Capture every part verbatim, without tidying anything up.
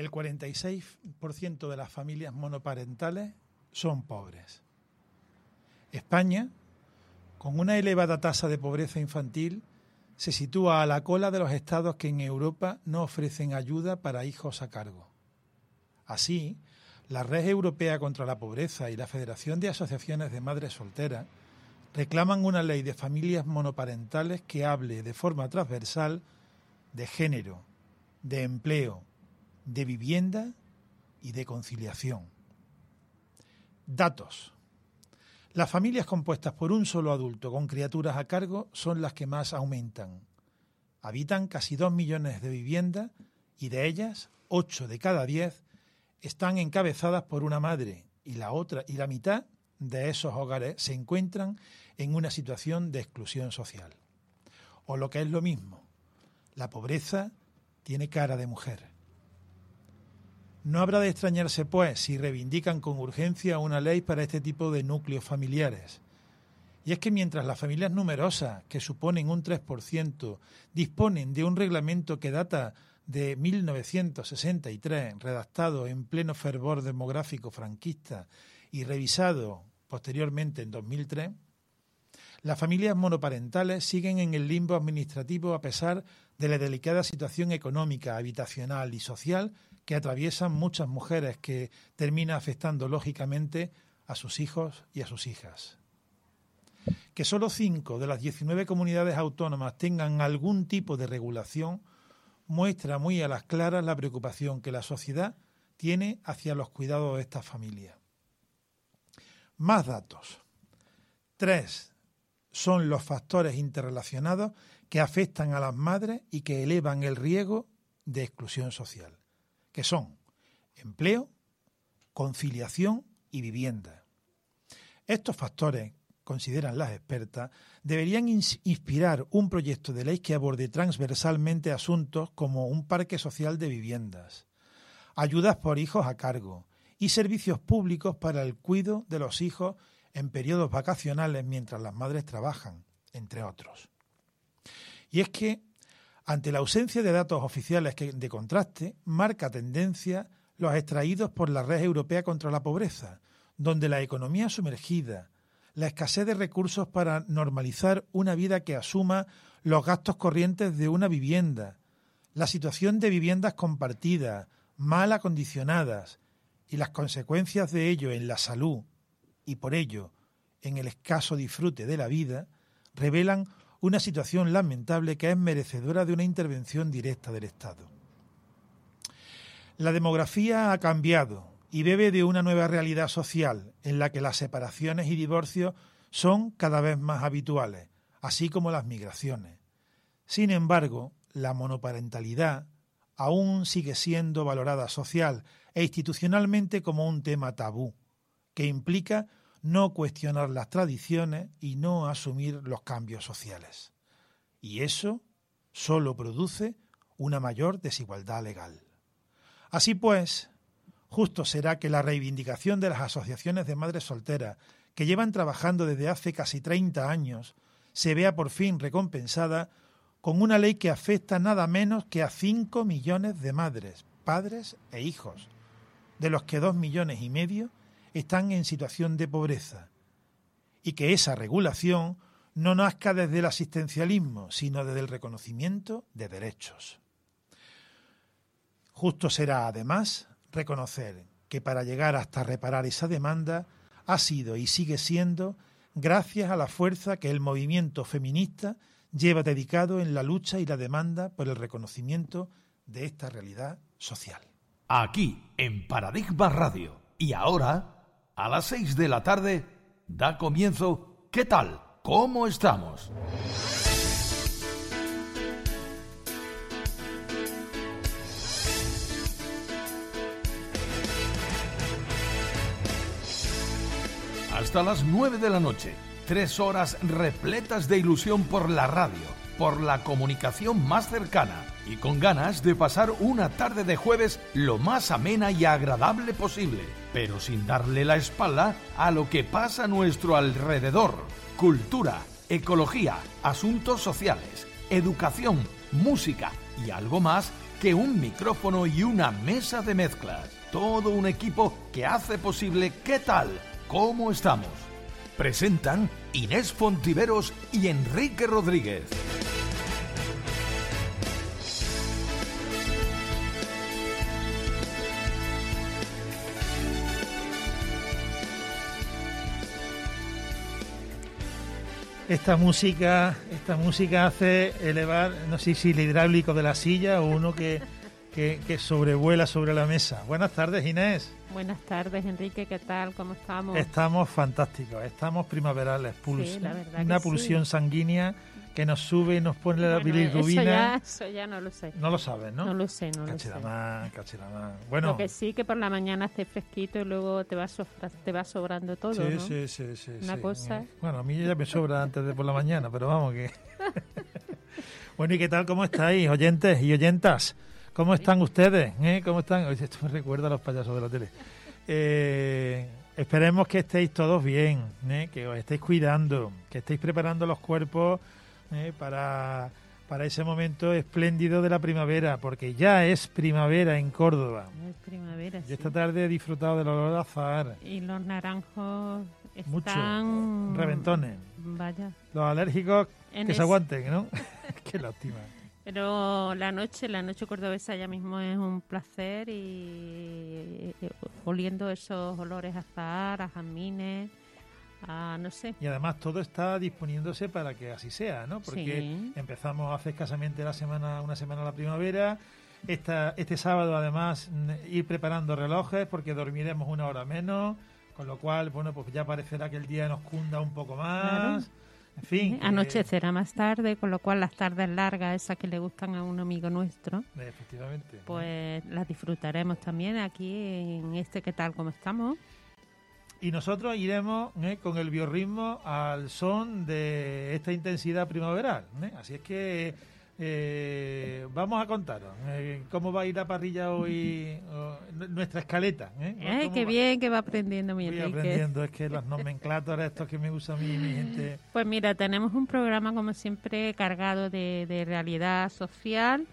el cuarenta y seis por ciento de las familias monoparentales son pobres. España, con una elevada tasa de pobreza infantil, se sitúa a la cola de los estados que en Europa no ofrecen ayuda para hijos a cargo. Así, la Red Europea contra la Pobreza y la Federación de Asociaciones de Madres Solteras reclaman una ley de familias monoparentales que hable de forma transversal de género, de empleo, de vivienda y de conciliación. Datos. Las familias compuestas por un solo adulto con criaturas a cargo son las que más aumentan. Habitan casi dos millones de viviendas y de ellas, ocho de cada diez están encabezadas por una madre y la otra y la mitad de esos hogares se encuentran en una situación de exclusión social. O lo que es lo mismo, la pobreza tiene cara de mujer. No habrá de extrañarse, pues, si reivindican con urgencia una ley para este tipo de núcleos familiares. Y es que mientras las familias numerosas, que suponen un tres por ciento, disponen de un reglamento que data de mil novecientos sesenta y tres, redactado en pleno fervor demográfico franquista y revisado posteriormente en dos mil tres, las familias monoparentales siguen en el limbo administrativo a pesar de la delicada situación económica, habitacional y social que atraviesan muchas mujeres, que termina afectando lógicamente a sus hijos y a sus hijas. Que solo cinco de las diecinueve comunidades autónomas tengan algún tipo de regulación muestra muy a las claras la preocupación que la sociedad tiene hacia los cuidados de estas familias. Más datos. Tres son los factores interrelacionados que afectan a las madres y que elevan el riesgo de exclusión social, que son empleo, conciliación y vivienda. Estos factores, consideran las expertas, deberían ins- inspirar un proyecto de ley que aborde transversalmente asuntos como un parque social de viviendas, ayudas por hijos a cargo y servicios públicos para el cuidado de los hijos en periodos vacacionales mientras las madres trabajan, entre otros. Y es que, ante la ausencia de datos oficiales que, de contraste, marca tendencia los extraídos por la Red Europea contra la Pobreza, donde la economía sumergida, la escasez de recursos para normalizar una vida que asuma los gastos corrientes de una vivienda, la situación de viviendas compartidas, mal acondicionadas y las consecuencias de ello en la salud y por ello en el escaso disfrute de la vida, revelan una situación lamentable que es merecedora de una intervención directa del Estado. La demografía ha cambiado y bebe de una nueva realidad social en la que las separaciones y divorcios son cada vez más habituales, así como las migraciones. Sin embargo, la monoparentalidad aún sigue siendo valorada social e institucionalmente como un tema tabú, que implica no cuestionar las tradiciones y no asumir los cambios sociales. Y eso solo produce una mayor desigualdad legal. Así pues, justo será que la reivindicación de las asociaciones de madres solteras, que llevan trabajando desde hace casi treinta años, se vea por fin recompensada con una ley que afecta nada menos que a cinco millones de madres, padres e hijos, de los que dos millones y medio están en situación de pobreza, y que esa regulación no nazca desde el asistencialismo, sino desde el reconocimiento de derechos. Justo será, además, reconocer que para llegar hasta reparar esa demanda ha sido y sigue siendo gracias a la fuerza que el movimiento feminista lleva dedicado en la lucha y la demanda por el reconocimiento de esta realidad social. Aquí, en Paradigma Radio. Y ahora, a las seis de la tarde, da comienzo ¿Qué tal? ¿Cómo estamos? Hasta las nueve de la noche, tres horas repletas de ilusión por la radio, por la comunicación más cercana y con ganas de pasar una tarde de jueves lo más amena y agradable posible, pero sin darle la espalda a lo que pasa a nuestro alrededor. Cultura, ecología, asuntos sociales, educación, música y algo más que un micrófono y una mesa de mezclas. Todo un equipo que hace posible ¿Qué tal? ¿Cómo estamos? Presentan Inés Fontiveros y Enrique Rodríguez. Esta música, esta música hace elevar, no sé si el hidráulico de la silla o uno que, que, que sobrevuela sobre la mesa. Buenas tardes, Inés. Buenas tardes, Enrique, ¿qué tal? ¿Cómo estamos? Estamos fantásticos, estamos primaverales, pulso, sí, la verdad una que pulsión sí. sanguínea que nos sube y nos pone la Bueno, bilirrubina. Eso ya, eso ya no lo sé. No lo sabes, ¿no? No lo sé, no lo sé. Cachiramán, cachiramán. Bueno, Lo que sí, que por la mañana hace fresquito y luego te va, sobra, te va sobrando todo, sí, ¿no? sí, sí, sí. Una sí. cosa... Bueno, a mí ya me sobra antes de por la mañana, pero vamos que... Bueno, ¿y qué tal? ¿Cómo estáis, oyentes y oyentas? ¿Cómo están ustedes? ¿Eh? ¿Cómo están? Oye, esto me recuerda a los payasos de la tele. Eh, esperemos que estéis todos bien, ¿eh? Que os estéis cuidando, que estéis preparando los cuerpos ¿eh? para, para ese momento espléndido de la primavera, porque ya es primavera en Córdoba. Es primavera, Yo sí. esta tarde he disfrutado del olor a azahar. Y los naranjos Mucho. están... Reventones. Vaya. Los alérgicos En que es- se aguanten, ¿no? Qué lástima. Pero la noche, la noche cordobesa ya mismo es un placer y, y- y oliendo esos olores a azahar, a jazmines, a no sé. Y además todo está disponiéndose para que así sea, ¿no? Porque Sí. empezamos hace escasamente la semana, una semana la primavera. Esta, este sábado además n- ir preparando relojes porque dormiremos una hora menos, con lo cual, bueno, pues ya parecerá que el día nos cunda un poco más. Claro. En fin. que- Anochecerá más tarde, con lo cual las tardes largas, esas que le gustan a un amigo nuestro, eh, efectivamente. pues las disfrutaremos también aquí en este ¿Qué tal? ¿Cómo estamos? Y nosotros iremos ¿eh? con el biorritmo al son de esta intensidad primaveral. ¿eh? Así es que eh, vamos a contaros eh, cómo va a ir la parrilla hoy, o, n- nuestra escaleta. ¿eh? Ay, ¿Cómo qué va? bien que va aprendiendo mi Voy Enrique. aprendiendo, es que los nomenclatores estos que me usa a mí, mi gente. Pues mira, tenemos un programa como siempre cargado de, de realidad social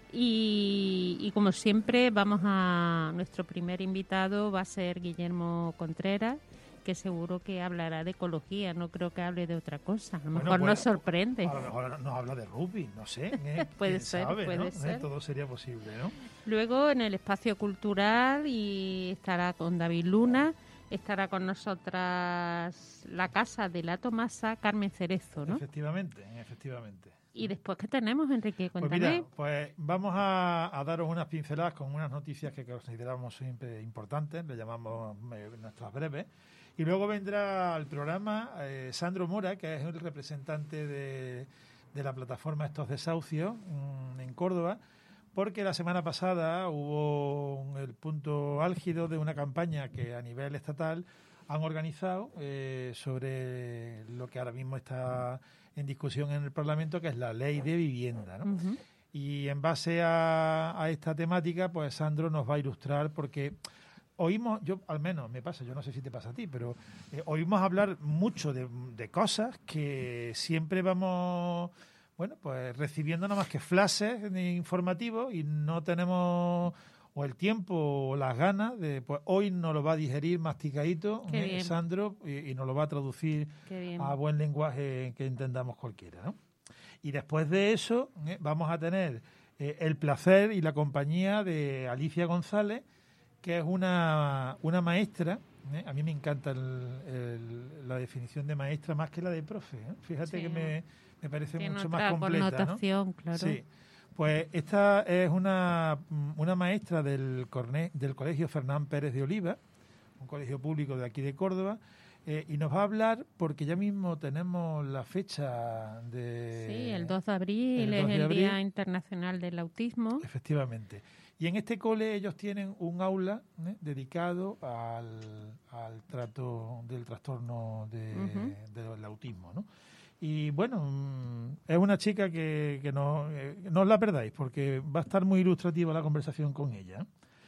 y, y como siempre vamos a... Nuestro primer invitado va a ser Guillermo Contreras, que seguro que hablará de ecología, no creo que hable de otra cosa. A lo Bueno, mejor pues, nos sorprende. A lo mejor nos habla de rugby, no sé. ¿eh? Puede ¿Quién ser, sabe, puede ¿no? ¿Eh? ser. Todo sería posible, ¿no? Luego en el espacio cultural y estará con David Luna, estará con nosotras la casa de la Tomasa, Carmen Cerezo, ¿no? Efectivamente, efectivamente. Y después, ¿qué tenemos, Enrique? Pues Cuéntame. mira, pues vamos a, a daros unas pinceladas con unas noticias que consideramos siempre importantes, le llamamos eh, nuestras breves. Y luego vendrá al programa eh, Sandro Mora, que es el representante de, de la plataforma Estos Desahucios mmm, en Córdoba, porque la semana pasada hubo un- el punto álgido de una campaña que a nivel estatal han organizado eh, sobre lo que ahora mismo está en discusión en el Parlamento, que es la ley de vivienda, ¿no? Ujú. Y en base a, a esta temática, pues Sandro nos va a ilustrar porque oímos, yo al menos me pasa, yo no sé si te pasa a ti, pero eh, oímos hablar mucho de, de cosas que siempre vamos, bueno, pues recibiendo nada más que flashes informativos y no tenemos o el tiempo o las ganas de, pues hoy nos lo va a digerir masticadito Qué eh, bien. Sandro y, y nos lo va a traducir Qué bien. a buen lenguaje que entendamos cualquiera, ¿no? Y después de eso eh, vamos a tener eh, el placer y la compañía de Alicia González, que es una, una maestra. ¿eh? A mí me encanta el, el- la definición de maestra más que la de profe. ¿eh? Fíjate Sí. que me, me parece Tiene mucho otra más completa, ¿no? connotación, claro. Sí. Pues esta es una, una maestra del, corne, del Colegio Fernán Pérez de Oliva, un colegio público de aquí de Córdoba, eh, y nos va a hablar porque ya mismo tenemos la fecha de... Sí, el dos de abril el es dos de el abril. Día Internacional del Autismo. Efectivamente. Y en este cole ellos tienen un aula ¿eh? dedicado al, al trato del trastorno de, Ujú. del autismo, ¿no? Y bueno, mm, es una chica que, que no, eh, no os la perdáis porque va a estar muy ilustrativa la conversación con ella.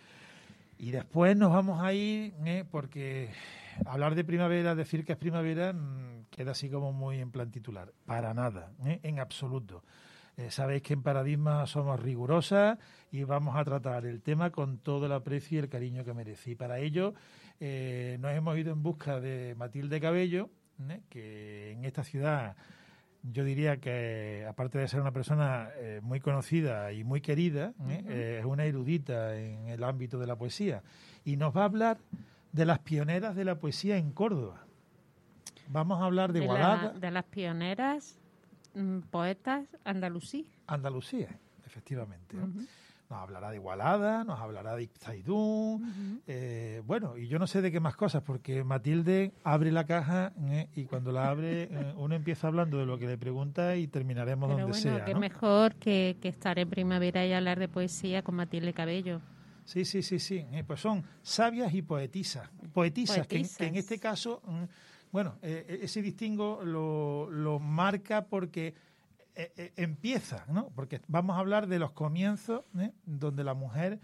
Y después nos vamos a ir, ¿eh? porque hablar de primavera, decir que es primavera, mm, queda así como muy en plan titular. Para nada, ¿eh? en absoluto. Eh, sabéis que en Paradigma somos rigurosas y vamos a tratar el tema con todo el aprecio y el cariño que merece. Y para ello eh, nos hemos ido en busca de Matilde Cabello, ¿eh? que en esta ciudad yo diría que, aparte de ser una persona eh, muy conocida y muy querida, ¿eh? Uh-huh. eh, es una erudita en el ámbito de la poesía. Y nos va a hablar de las pioneras de la poesía en Córdoba. Vamos a hablar de, de Igualada. La, de las pioneras mm, poetas andalusí. Andalucía, efectivamente. ¿no? Uh-huh. Nos hablará de Igualada, nos hablará de Ibzaidún, uh-huh. eh, bueno, y yo no sé de qué más cosas, porque Matilde abre la caja eh, y cuando la abre eh, uno empieza hablando de lo que le pregunta y terminaremos Pero donde bueno, sea. qué ¿no? mejor que, que estar en primavera y hablar de poesía con Matilde Cabello. Sí, sí, sí, sí. Eh, pues son sabias y poetisas. Poetisas, Poetisas. Que, que en este caso, mm, bueno, eh, ese distingo lo, lo marca porque eh, eh, empieza, ¿no? Porque vamos a hablar de los comienzos, ¿eh? donde la mujer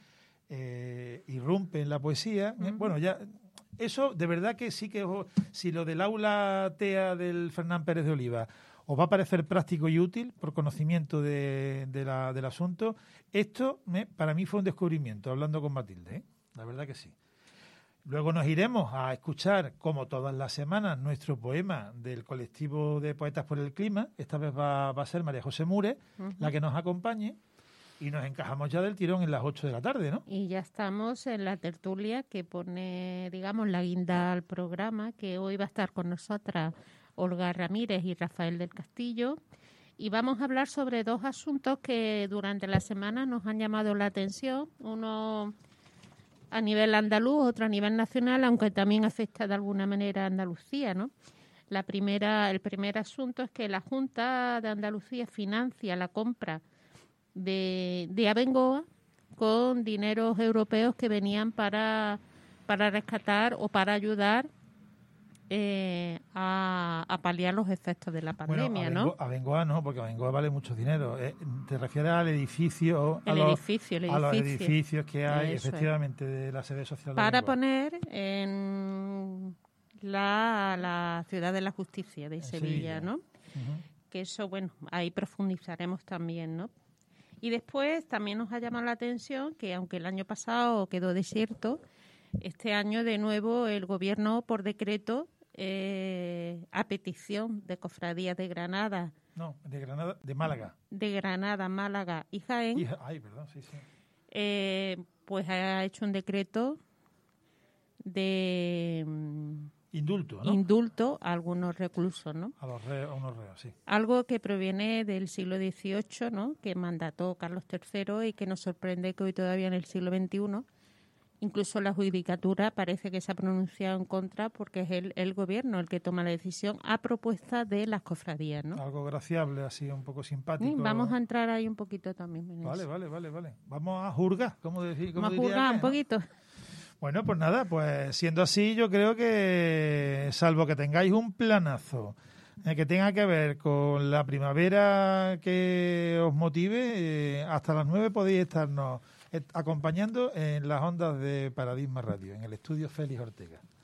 eh, irrumpe en la poesía. ¿eh? Uh-huh. Bueno, ya eso de verdad que sí que, si lo del aula TEA del Fernán Pérez de Oliva os va a parecer práctico y útil por conocimiento de, de la, del asunto, esto ¿eh? para mí fue un descubrimiento, hablando con Matilde, ¿eh? la verdad que sí. Luego nos iremos a escuchar, como todas las semanas, nuestro poema del colectivo de Poetas por el Clima. Esta vez va, va a ser María José Mure, uh-huh. la que nos acompañe, y nos encajamos ya del tirón en las ocho de la tarde, ¿no? Y ya estamos en la tertulia que pone, digamos, la guinda al programa, que hoy va a estar con nosotras Olga Ramírez y Rafael del Castillo, y vamos a hablar sobre dos asuntos que durante la semana nos han llamado la atención, uno a nivel andaluz, otro a nivel nacional, aunque también afecta de alguna manera a Andalucía, ¿no? La primera, el primer asunto es que la Junta de Andalucía financia la compra de, de Abengoa con dineros europeos que venían para, para rescatar o para ayudar Eh, a, a paliar los efectos de la pandemia, bueno, ¿no? Abengoa no, porque Abengoa vale mucho dinero. Eh, ¿Te refieres al edificio? El a edificio, los, el edificio. A los edificios que hay, Eso efectivamente, es. de la sede social de Para Abengoa. poner en la, la Ciudad de la Justicia de Sevilla, Sevilla. ¿no? Uh-huh. Que eso, bueno, ahí profundizaremos también, ¿no? Y después también nos ha llamado la atención que, aunque el año pasado quedó desierto, este año de nuevo el Gobierno, por decreto, Eh, a petición de cofradías de Granada. No, de Granada, de Málaga. De Granada, Málaga y Jaén. Y, ay, perdón, sí, sí. Eh, pues ha hecho un decreto de indulto, ¿no? Indulto a algunos reclusos, ¿no? A los reos, a unos reos, sí. Algo que proviene del siglo dieciocho, ¿no? Que mandató Carlos tercero y que nos sorprende que hoy todavía en el siglo veintiuno incluso la judicatura parece que se ha pronunciado en contra porque es el, el gobierno el que toma la decisión a propuesta de las cofradías, ¿no? Algo graciable, así un poco simpático. Sí, vamos a entrar ahí un poquito también en Vale, eso. vale, vale, vale. Vamos a juzgar, ¿cómo decir? Vamos a juzgar un ¿no? poquito. Bueno, pues nada, pues siendo así, yo creo que, salvo que tengáis un planazo eh, que tenga que ver con la primavera que os motive, eh, hasta las nueve podéis estarnos acompañando en las ondas de Paradigma Radio, en el estudio Félix Ortega.